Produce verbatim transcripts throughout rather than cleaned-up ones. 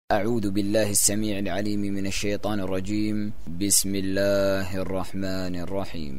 أعوذ بالله السميع العليم من الشيطان الرجيم. بسم الله الرحمن الرحيم.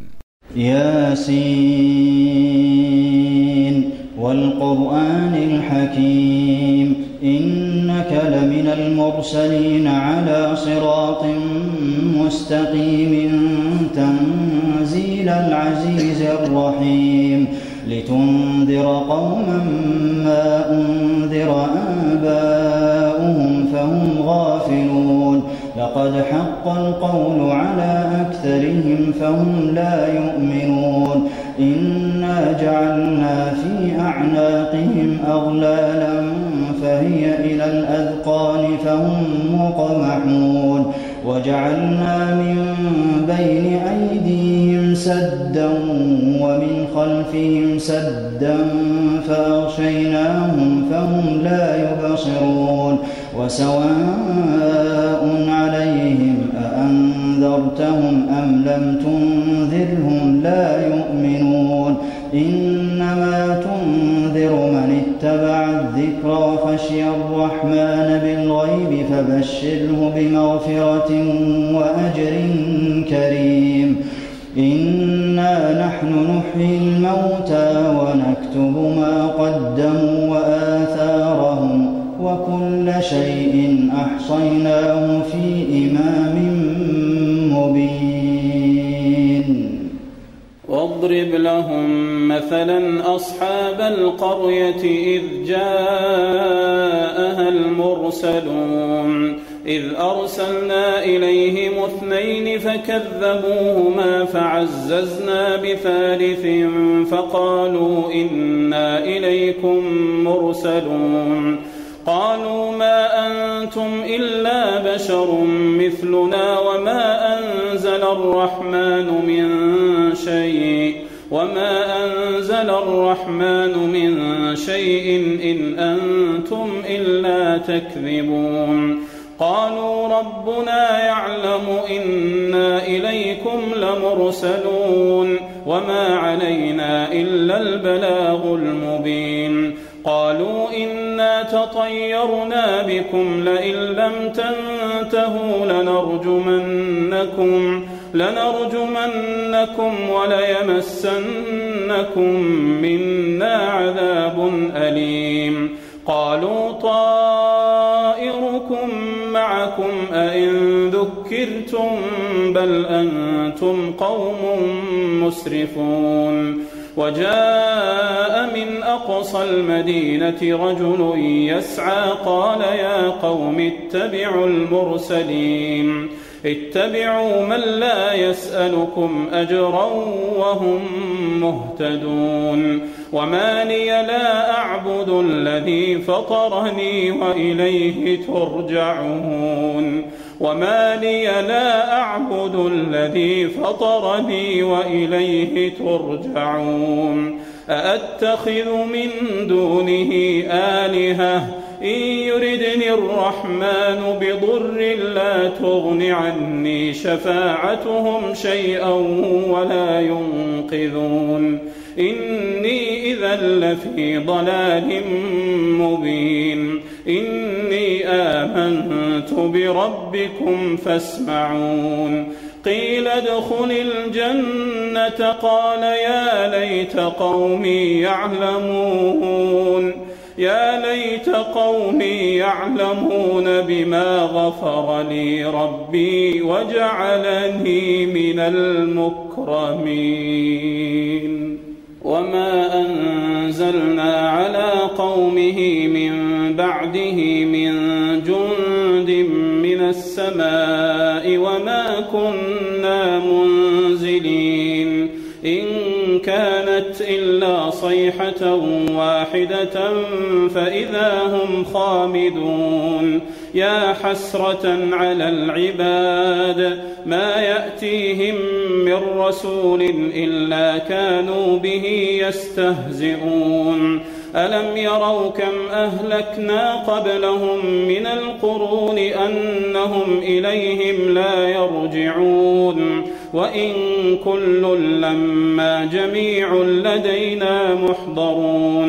ياسين والقرآن الحكيم إنك لمن المرسلين على صراط مستقيم تنزيل العزيز الرحيم لتنذر قوما ما أنذر آباؤهم فهم غافلون لقد حق القول على أكثرهم فهم لا يؤمنون إنا جعلنا في أعناقهم أغلالا فهي إلى الأذقان فهم مقمحون وجعلنا من بين أيديهم سدا ومن خلفهم سدا فأغشيناهم فهم لا يبصرون وسواء عليهم أأنذرتهم أم لم تنذرهم لا يؤمنون إنما تنذر من اتبع الذكر وخشي الرحمن بالغيب فبشره بمغفرة وأجر كريم إنا نحن نحيي الموتى ونكتب ما قدموا وآثارهم وكل شيء أحصيناه في إمام مبين. واضرب لهم مثلا أصحاب القرية إذ جاءها المرسلون إذ أرسلنا إليهم اثنين فكذبوهما فعززنا بثالث فقالوا إنا إليكم مرسلون قالوا ما أنتم إلا بشر مثلنا وما أنزل الرحمن من شيء وما أنزل الرحمن من شيء إن أنتم إلا تكذبون قالوا ربنا يعلم إنا إليكم لمرسلون وما علينا إلا البلاغ المبين قالوا إنا تطيرنا بكم لئن لم تنتهوا لنرجمنكم لنرجمنكم وليمسنكم منا عذاب أليم قالوا طائركم معكم أئن ذكرتم بل أنتم قوم مسرفون وجاء من أقصى المدينة رجل يسعى قال يا قوم اتبعوا المرسلين اتبعوا من لا يسألكم أجرا وهم مهتدون وما لي لا أعبد الذي فطرني وإليه ترجعون وما لي لا أعبد الذي فطرني وإليه ترجعون أأتخذ من دونه آلهة إن يردني الرحمن بضر لا تغن عني شفاعتهم شيئا ولا ينقذون إني إذا لفي ضلال مبين إني آمنت بربكم فاسمعون قيل ادخل الجنة قال يا ليت قومي يعلمون يا ليت قومي يعلمون بما غفر لي ربي وجعلني من المكرمين وما أنزلنا على قومه من بعده من جند من السماء وما كنا منزلين إن كانت إلا صيحة واحدة فإذا هم خامدون يا حسرة على العباد ما يأتيهم من رسول إلا كانوا به يستهزئون ألم يروا كم أهلكنا قبلهم من القرون أنهم إليهم لا يرجعون وإن كل لما جميع لدينا محضرون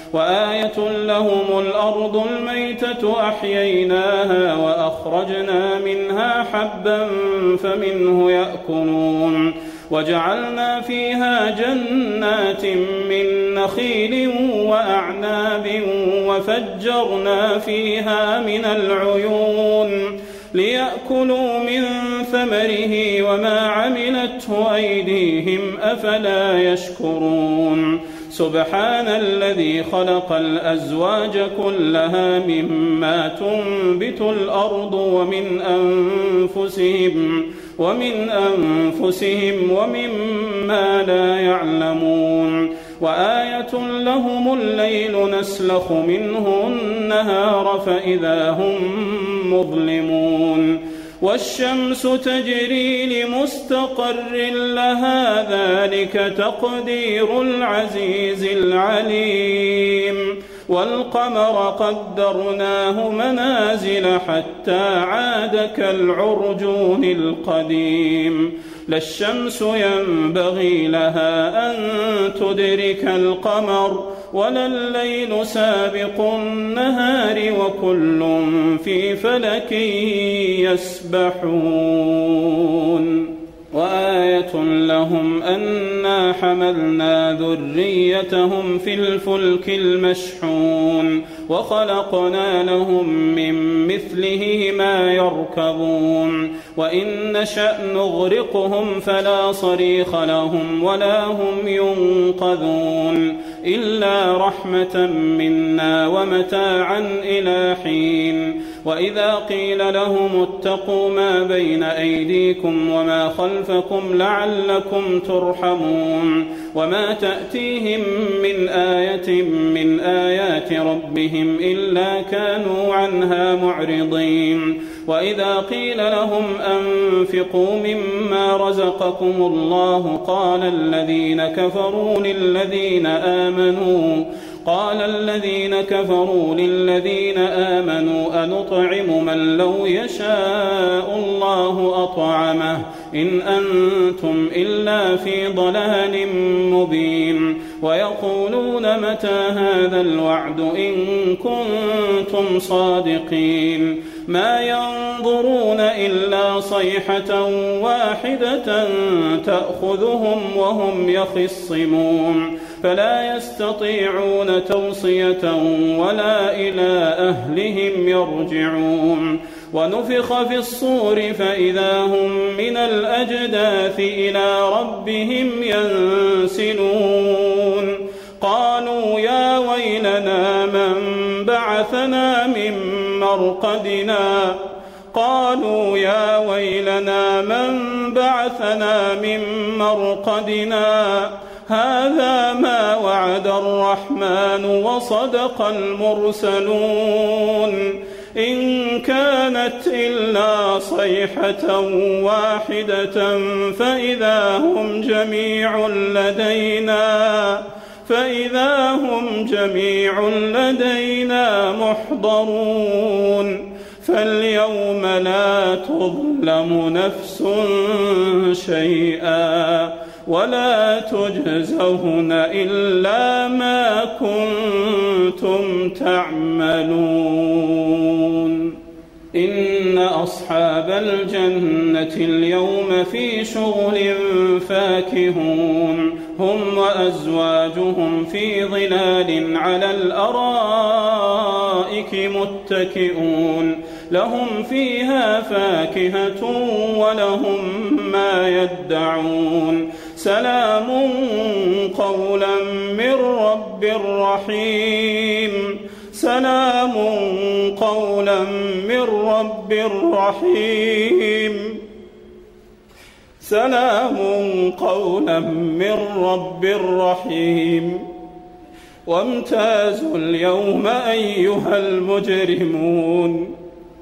وآية لهم الأرض الميتة أحييناها وأخرجنا منها حبا فمنه يأكلون وجعلنا فيها جنات من نخيل وأعناب وفجرنا فيها من العيون ليأكلوا من ثمره وما عملته أيديهم أفلا يشكرون سبحان الذي خلق الأزواج كلها مما تنبت الأرض ومن أنفسهم ومن أنفسهم ومما لا يعلمون وآية لهم الليل نسلخ منه النهار فإذا هم مظلمون والشمس تجري لمستقر لها ذلك تقدير العزيز العليم والقمر قدرناه منازل حتى عاد كالعرجون القديم لا الشمس ينبغي لها أن تدرك القمر ولا الليل سابق النهار وكل في فلك يسبحون وآية لهم أنا حملنا ذريتهم في الفلك المشحون وخلقنا لهم من مثله ما يركبون وإن نشأ نغرقهم فلا صريخ لهم ولا هم ينقذون إلا رحمة منا ومتاعا إلى حين وإذا قيل لهم اتقوا ما بين أيديكم وما خلفكم لعلكم ترحمون وما تأتيهم من آية من آيات ربهم إلا كانوا عنها معرضين وإذا قيل لهم أنفقوا مما رزقكم الله قال الذين كفروا للذين آمنوا قال الذين كفروا للذين آمنوا أنطعم من لو يشاء الله أطعمه إن أنتم إلا في ضلال مبين ويقولون متى هذا الوعد إن كنتم صادقين ما ينظرون إلا صيحة واحدة تأخذهم وهم يخصمون فلا يستطيعون توصية ولا إلى أهلهم يرجعون ونفخ في الصور فإذا هم من الأجداث إلى ربهم ينسلون قالوا يا ويلنا من بعثنا من مرقدنا قالوا يا ويلنا من بعثنا من مرقدنا هذا ما وعد الرحمن وصدق المرسلون إن كانت إلا صيحة واحدة فإذا هم جميع لدينا فإذا هم جميع لدينا محضرون فاليوم لا تظلم نفس شيئا ولا تجزون إلا ما كنتم تعملون إن أصحاب الجنة اليوم في شغل فاكهون هم وأزواجهم في ظلال على الأرائك متكئون لهم فيها فاكهة ولهم ما يدعون سلام قولا من رب رحيم سلام قولا من رب رحيم سلام قولا من رب رحيم وامتازوا اليوم أيها المجرمون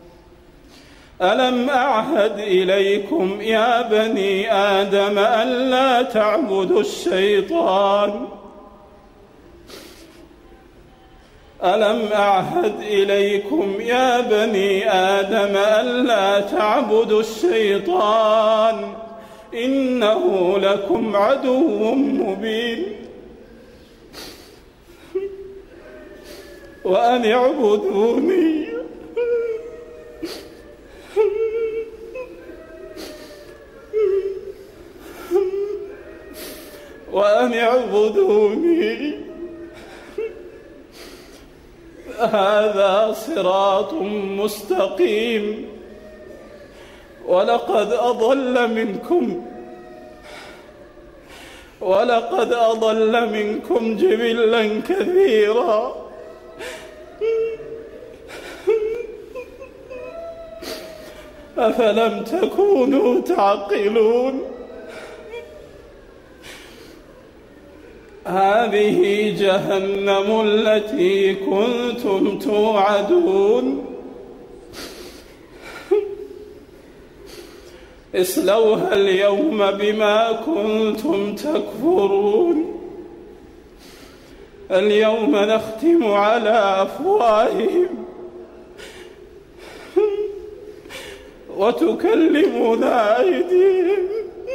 ألم أعهد إليكم يا بني آدم ألا تعبدوا الشيطان ألم أعهد إليكم يا بني آدم ألا تعبدوا الشيطان إنه لكم عدو مبين وأن اعبدوني وأن اعبدوني هذا صراط مستقيم. ولقد أضل منكم ولقد أضل منكم جبلا كثيرا أفلم تكونوا تعقلون. هذه جهنم التي كنتم توعدون اصلوها اليوم بما كنتم تكفرون. اليوم نختم على أفواههم وتكلمنا أيديهم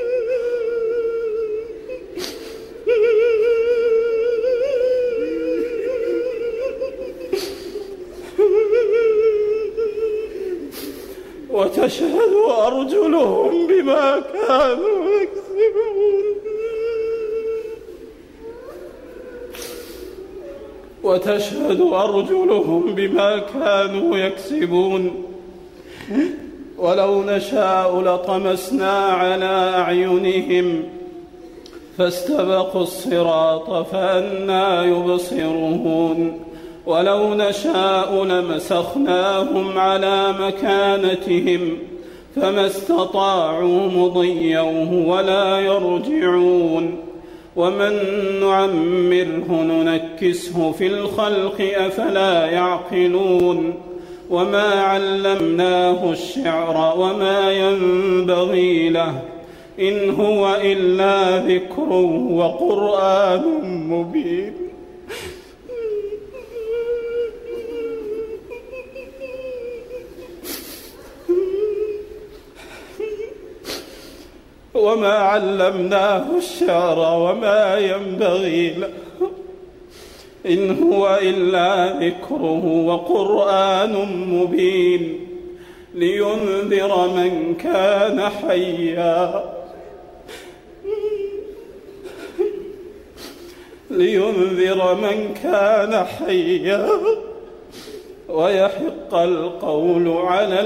وتشهد أرجلهم بما كانوا يكسبون وتشهد أرجلهم بما كانوا يكسبون. ولو نشاء لطمسنا على أعينهم فاستبقوا الصراط فأنى يبصرون. ولو نشاء لمسخناهم على مكانتهم فما استطاعوا مضيا ولا يرجعون. ومن نعمره ننكسه في الخلق أفلا يعقلون. وما علمناه الشعر وما ينبغي له إن هو إلا ذكر وقرآن مبين. وما علمناه الشعر وما ينبغي له إن هو إلا ذكره وقرآن مبين لينذر من كان حيا لينذر من كان حيا ويحق القول على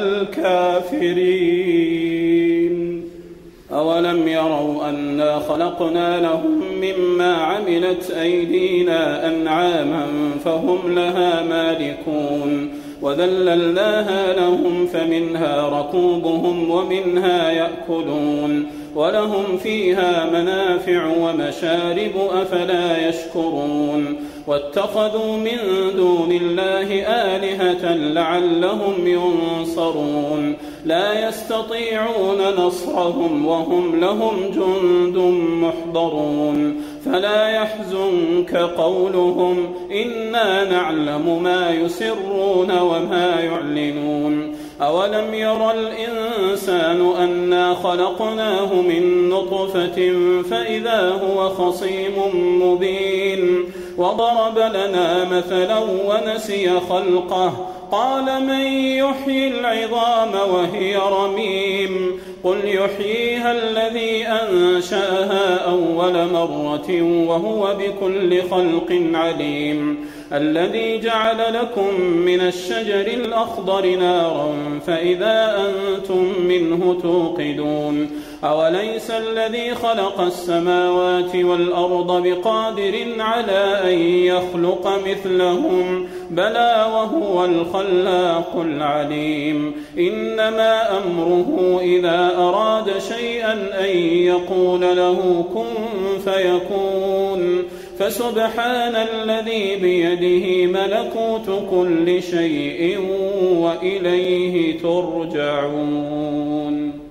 الكافرين. أولم يروا أنا خلقنا لهم مما عملت أيدينا أنعاما فهم لها مالكون وذللناها لهم فمنها ركوبهم ومنها يأكلون ولهم فيها منافع ومشارب أفلا يشكرون. واتخذوا من دون الله آلهة لعلهم ينصرون لا يستطيعون نصرهم وهم لهم جند محضرون. فلا يحزنك قولهم إنا نعلم ما يسرون وما يعلنون. أولم ير الإنسان أنا خلقناه من نطفة فإذا هو خصيم مبين. وضرب لنا مثلا ونسي خلقه قال من يحيي العظام وهي رميم قل يحييها الذي أنشأها أول مرة وهو بكل خلق عليم. الذي جعل لكم من الشجر الأخضر نارا فإذا أنتم منه توقدون. أوليس الذي خلق السماوات والأرض بقادر على أن يخلق مثلهم بلى وهو الخلاق العليم. إنما أمره إذا أراد شيئا أن يقول له كن فيكون. فسبحان الذي بيده ملكوت كل شيء وإليه ترجعون.